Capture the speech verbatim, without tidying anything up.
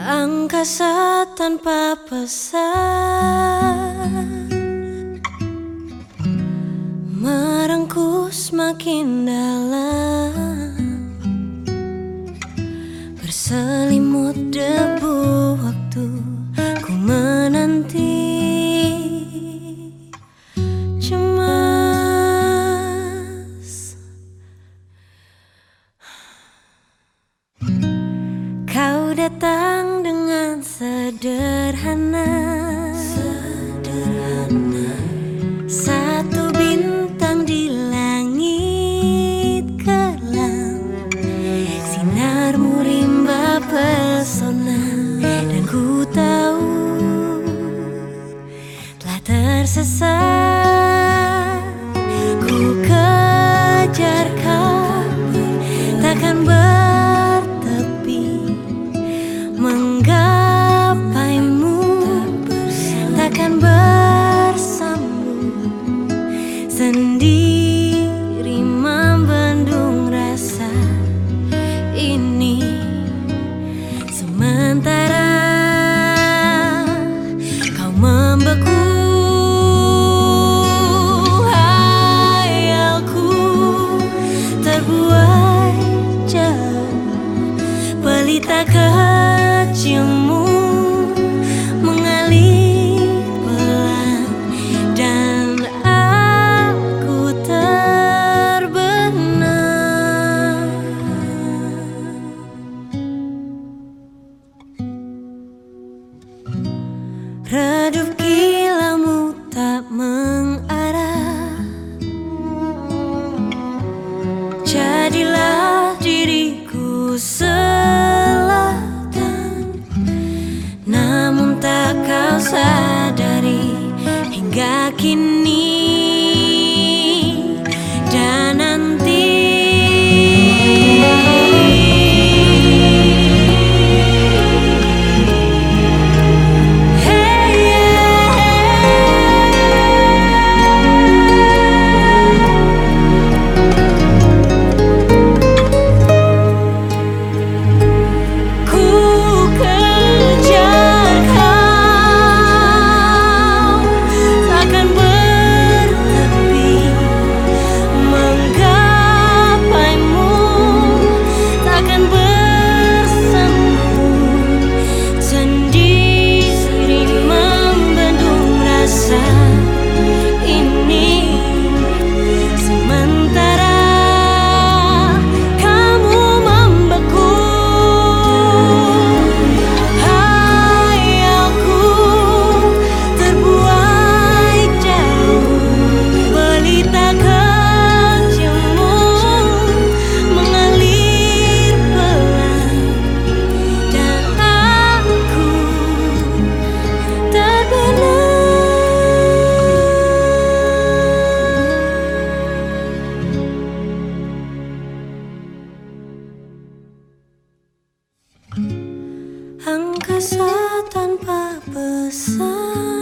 Angkasa tanpa pesan merengkuh semakin dalam, berselimut debu waktu ku menanti. Cemas kau datang dengan sederhana, sederhana. Satu bintang di langit kelam, sinarmu rimba pesona. Dan ku tahu telah tersesat, ku kejar kabur, takkan bertepi menggapaimu, takkan bersambung, sendiri membendung rasa ini. Sementara kau membeku, hayalku terbuai jauh, pelita kecilmu mengalir pelan, dan aku terbenam. Redup kilaumu tak mengarah, jadilah diriku selatan. Namun tak kau sadari hingga kini dan nanti. Angkasa tanpa pesan